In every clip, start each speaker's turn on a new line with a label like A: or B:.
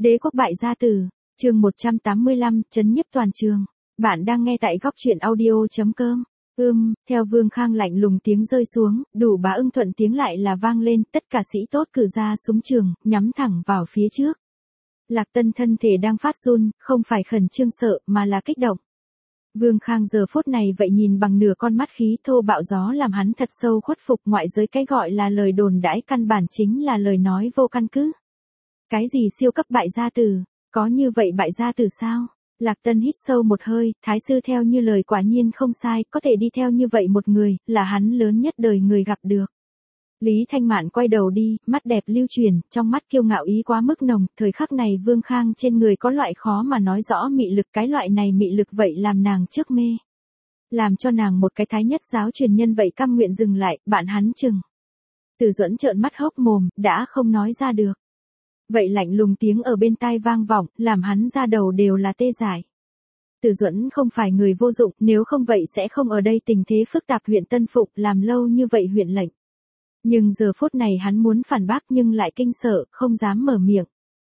A: Đế quốc bại gia tử, chương 185, trấn nhiếp toàn trường. Bạn đang nghe tại góc truyện audio.com. Theo Vương Khang lạnh lùng tiếng rơi xuống, đủ Bá Ưng thuận tiếng lại là vang lên, tất cả sĩ tốt cử ra súng trường, nhắm thẳng vào phía trước. Lạc Tân thân thể đang phát run, không phải khẩn trương sợ, mà là kích động. Vương Khang giờ phút này vậy nhìn bằng nửa con mắt khí thô bạo gió làm hắn thật sâu khuất phục, ngoại giới cái gọi là lời đồn đãi căn bản chính là lời nói vô căn cứ. Cái gì siêu cấp bại gia tử, có như vậy bại gia tử sao? Lạc Tân hít sâu một hơi, thái sư theo như lời quả nhiên không sai, có thể đi theo như vậy một người, là hắn lớn nhất đời người gặp được. Lý Thanh Mạn quay đầu đi, mắt đẹp lưu truyền, trong mắt kiêu ngạo ý quá mức nồng, thời khắc này Vương Khang trên người có loại khó mà nói rõ mị lực, cái loại này mị lực vậy làm nàng trước mê. Làm cho nàng một cái thái nhất giáo truyền nhân vậy căm nguyện dừng lại, bạn hắn chừng. Từ Duẫn trợn mắt hốc mồm, đã không nói ra được. Vậy lạnh lùng tiếng ở bên tai vang vọng, làm hắn ra đầu đều là tê dại. Từ Duẫn không phải người vô dụng, nếu không vậy sẽ không ở đây tình thế phức tạp huyện Tân Phục làm lâu như vậy huyện lệnh. Nhưng giờ phút này hắn muốn phản bác nhưng lại kinh sợ, không dám mở miệng.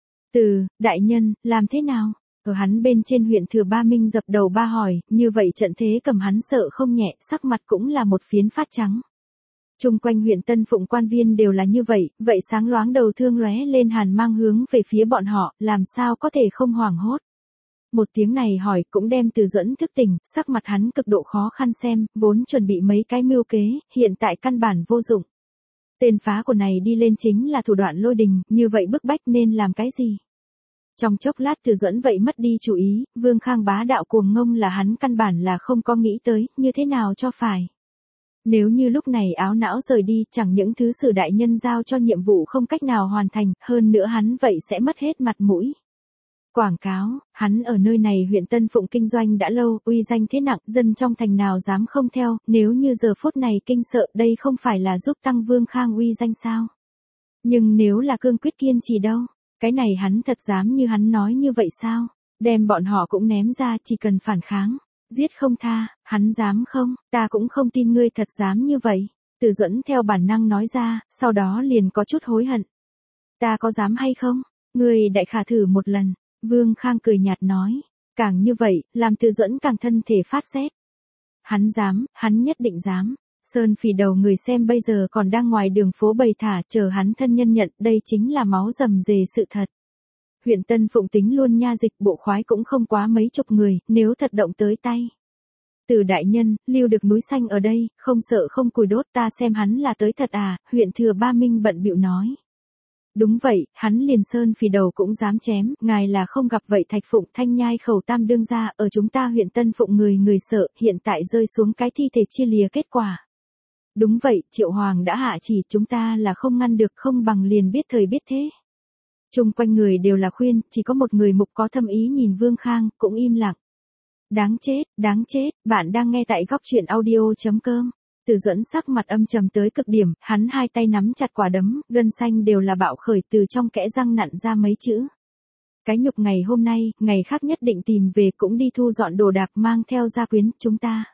A: Đại nhân, làm thế nào? Ở hắn bên trên huyện Thừa Ba Minh dập đầu ba hỏi, như vậy trận thế cầm hắn sợ không nhẹ, sắc mặt cũng là một phiến phát trắng. Trung quanh huyện Tân Phụng quan viên đều là như vậy, vậy sáng loáng đầu thương lóe lên hàn mang hướng về phía bọn họ, làm sao có thể không hoảng hốt. Một tiếng này hỏi cũng đem Từ Duẫn thức tỉnh, sắc mặt hắn cực độ khó khăn xem, vốn chuẩn bị mấy cái mưu kế, hiện tại căn bản vô dụng. Tên phá của này đi lên chính là thủ đoạn lôi đình, như vậy bức bách nên làm cái gì? Trong chốc lát Từ Duẫn vậy mất đi chủ ý, Vương Khang bá đạo cuồng ngông là hắn căn bản là không có nghĩ tới, như thế nào cho phải. Nếu như lúc này áo não rời đi, chẳng những thứ sử đại nhân giao cho nhiệm vụ không cách nào hoàn thành, hơn nữa hắn vậy sẽ mất hết mặt mũi. Quảng cáo, hắn ở nơi này huyện Tân Phụng kinh doanh đã lâu, uy danh thế nặng, dân trong thành nào dám không theo, nếu như giờ phút này kinh sợ, đây không phải là giúp tăng Vương Khang uy danh sao? Nhưng nếu là cương quyết kiên trì đâu, cái này hắn thật dám như hắn nói như vậy sao? Đem bọn họ cũng ném ra, chỉ cần phản kháng, giết không tha, hắn dám không? Ta cũng không tin ngươi thật dám như vậy. Từ Duẫn theo bản năng nói ra, sau đó liền có chút hối hận. Ta có dám hay không? Ngươi đại khả thử một lần. Vương Khang cười nhạt nói, càng như vậy, làm Từ Duẫn càng thân thể phát rét. Hắn dám, hắn nhất định dám. Sơn Phỉ đầu người xem bây giờ còn đang ngoài đường phố bày thả, chờ hắn thân nhân nhận, đây chính là máu rầm rề sự thật. Huyện Tân Phụng tính luôn nha dịch bộ khoái cũng không quá mấy chục người, nếu thật động tới tay. Từ đại nhân, lưu được núi xanh ở đây, không sợ không cùi đốt, ta xem hắn là tới thật à, huyện Thừa Ba Minh bận bịu nói. Đúng vậy, hắn liền Sơn Phỉ đầu cũng dám chém, ngài là không gặp vậy Thạch Phụng Thanh Nhai khẩu tam đương gia, ở chúng ta huyện Tân Phụng người sợ, hiện tại rơi xuống cái thi thể chia lìa kết quả. Đúng vậy, Triệu Hoàng đã hạ chỉ, chúng ta là không ngăn được, không bằng liền biết thời biết thế. Chung quanh người đều là khuyên, chỉ có một người mục có thâm ý nhìn Vương Khang, cũng im lặng. Đáng chết, bạn đang nghe tại góc truyện audio.com. Từ Duẫn sắc mặt âm trầm tới cực điểm, hắn hai tay nắm chặt quả đấm, gân xanh đều là bạo khởi, từ trong kẽ răng nặn ra mấy chữ. Cái nhục ngày hôm nay, ngày khác nhất định tìm về, cũng đi thu dọn đồ đạc mang theo gia quyến, chúng ta.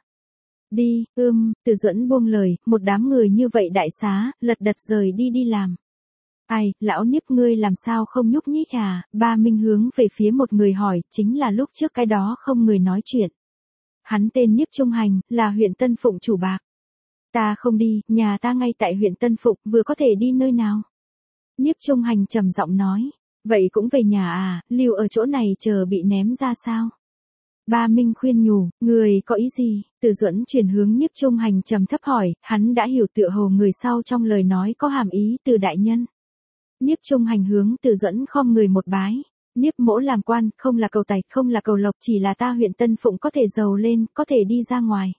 A: Đi, Từ Duẫn buông lời, một đám người như vậy đại xá, lật đật rời đi làm. Ai, lão Niếp ngươi làm sao không nhúc nhích à? Ba Minh hướng về phía một người hỏi, chính là lúc trước cái đó không người nói chuyện. Hắn tên Niếp Trung Hành, là huyện Tân Phụng chủ bạc. Ta không đi, nhà ta ngay tại huyện Tân Phụng, vừa có thể đi nơi nào? Niếp Trung Hành trầm giọng nói, vậy cũng về nhà à, lưu ở chỗ này chờ bị ném ra sao? Ba Minh khuyên nhủ, người có ý gì? Từ Duẫn chuyển hướng Niếp Trung Hành trầm thấp hỏi, hắn đã hiểu tựa hồ người sau trong lời nói có hàm ý từ đại nhân. Niếp Trung Hành hướng Từ Duẫn khom người một bái. Niếp mỗ làm quan, không là cầu tài, không là cầu lộc, chỉ là ta huyện Tân Phụng có thể giàu lên, có thể đi ra ngoài.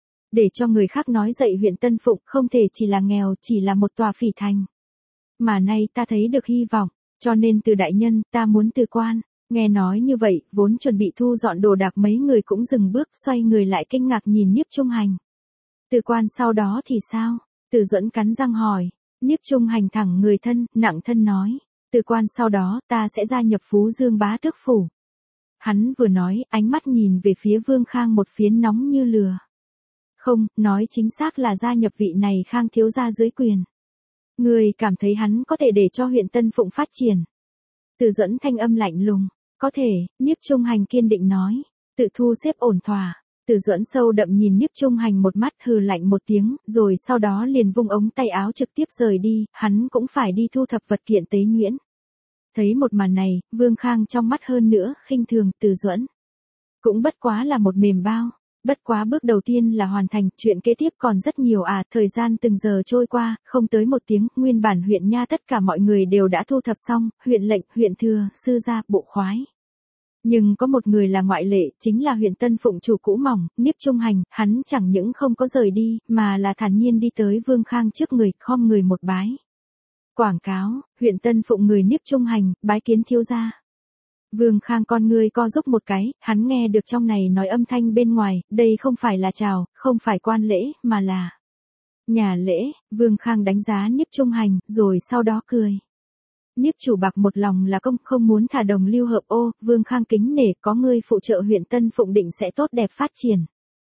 A: Để cho người khác nói dậy huyện Tân Phụng không thể chỉ là nghèo, chỉ là một tòa phỉ thành. Mà nay ta thấy được hy vọng, cho nên từ đại nhân, ta muốn từ quan. Nghe nói như vậy, vốn chuẩn bị thu dọn đồ đạc mấy người cũng dừng bước, xoay người lại kinh ngạc nhìn Niếp Trung Hành. Từ quan sau đó thì sao? Từ Duẫn cắn răng hỏi. Niếp Trung Hành thẳng người thân, nặng thân nói. Từ quan sau đó, ta sẽ gia nhập Phú Dương bá tước phủ. Hắn vừa nói, ánh mắt nhìn về phía Vương Khang một phiến nóng như lửa. Không, nói chính xác là gia nhập vị này Khang thiếu gia dưới quyền. Người cảm thấy hắn có thể để cho huyện Tân Phụng phát triển. Từ Duẫn thanh âm lạnh lùng. Có thể, Nhiếp Trung Hành kiên định nói. Tự thu xếp ổn thỏa. Từ Duẫn sâu đậm nhìn Nhiếp Trung Hành một mắt hừ lạnh một tiếng, rồi sau đó liền vung ống tay áo trực tiếp rời đi, hắn cũng phải đi thu thập vật kiện tế nhuyễn. Thấy một màn này, Vương Khang trong mắt hơn nữa, khinh thường, Từ Duẫn. Cũng bất quá là một mềm bao. Bất quá bước đầu tiên là hoàn thành, chuyện kế tiếp còn rất nhiều à, thời gian từng giờ trôi qua, không tới một tiếng, nguyên bản huyện nha tất cả mọi người đều đã thu thập xong, huyện lệnh, huyện thừa, sư gia, bộ khoái. Nhưng có một người là ngoại lệ, chính là huyện Tân Phụng chủ cũ mỏng, Nhiếp Trung Hành, hắn chẳng những không có rời đi, mà là thản nhiên đi tới Vương Khang trước người, khom người một bái. Quảng cáo, huyện Tân Phụng người Nhiếp Trung Hành, bái kiến thiếu gia. Vương Khang con người co giúp một cái, hắn nghe được trong này nói âm thanh bên ngoài, đây không phải là chào, không phải quan lễ, mà là nhà lễ. Vương Khang đánh giá Nhiếp Trung Hành, rồi sau đó cười. Nhiếp chủ bạc một lòng là công, không muốn thả đồng lưu hợp ô, Vương Khang kính nể, có người phụ trợ huyện Tân Phụng định sẽ tốt đẹp phát triển.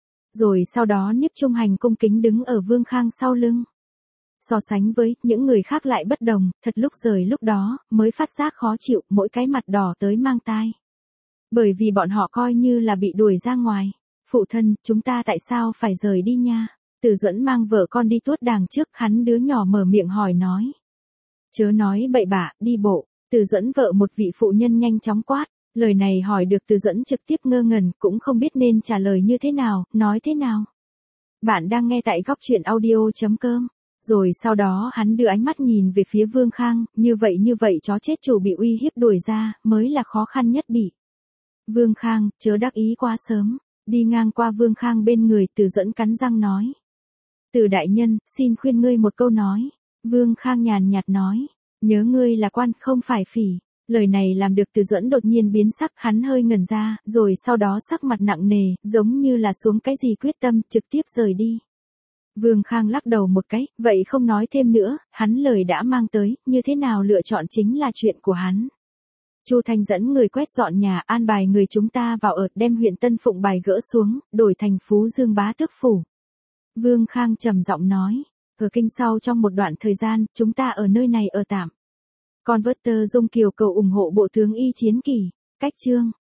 A: Rồi sau đó Nhiếp Trung Hành cung kính đứng ở Vương Khang sau lưng. So sánh với những người khác lại bất đồng, thật lúc rời lúc đó, mới phát giác khó chịu, mỗi cái mặt đỏ tới mang tai. Bởi vì bọn họ coi như là bị đuổi ra ngoài. Phụ thân, chúng ta tại sao phải rời đi nha? Từ Duẫn mang vợ con đi tuốt đàng trước, hắn đứa nhỏ mở miệng hỏi nói. Chớ nói bậy bạ, đi bộ. Từ Duẫn vợ một vị phụ nhân nhanh chóng quát. Lời này hỏi được Từ Duẫn trực tiếp ngơ ngẩn, cũng không biết nên trả lời như thế nào, nói thế nào. Bạn đang nghe tại góc truyện audio.com. Rồi sau đó hắn đưa ánh mắt nhìn về phía Vương Khang, như vậy chó chết chủ bị uy hiếp đuổi ra, mới là khó khăn nhất bị. Vương Khang, chớ đắc ý quá sớm, đi ngang qua Vương Khang bên người, Từ Duẫn cắn răng nói. Từ đại nhân, xin khuyên ngươi một câu nói. Vương Khang nhàn nhạt nói, nhớ ngươi là quan, không phải phỉ. Lời này làm được Từ Duẫn đột nhiên biến sắc, hắn hơi ngẩn ra, rồi sau đó sắc mặt nặng nề, giống như là xuống cái gì quyết tâm, trực tiếp rời đi. Vương Khang lắc đầu một cái, vậy không nói thêm nữa, hắn lời đã mang tới, như thế nào lựa chọn chính là chuyện của hắn. Chu Thanh dẫn người quét dọn nhà, an bài người chúng ta vào ở, đem huyện Tân Phụng bài gỡ xuống, đổi thành Phú Dương Bá Tước phủ. Vương Khang trầm giọng nói, ở kinh sau trong một đoạn thời gian, chúng ta ở nơi này ở tạm. Converter Dung Kiều cầu ủng hộ bộ tướng Y Chiến Kỳ. Cách chương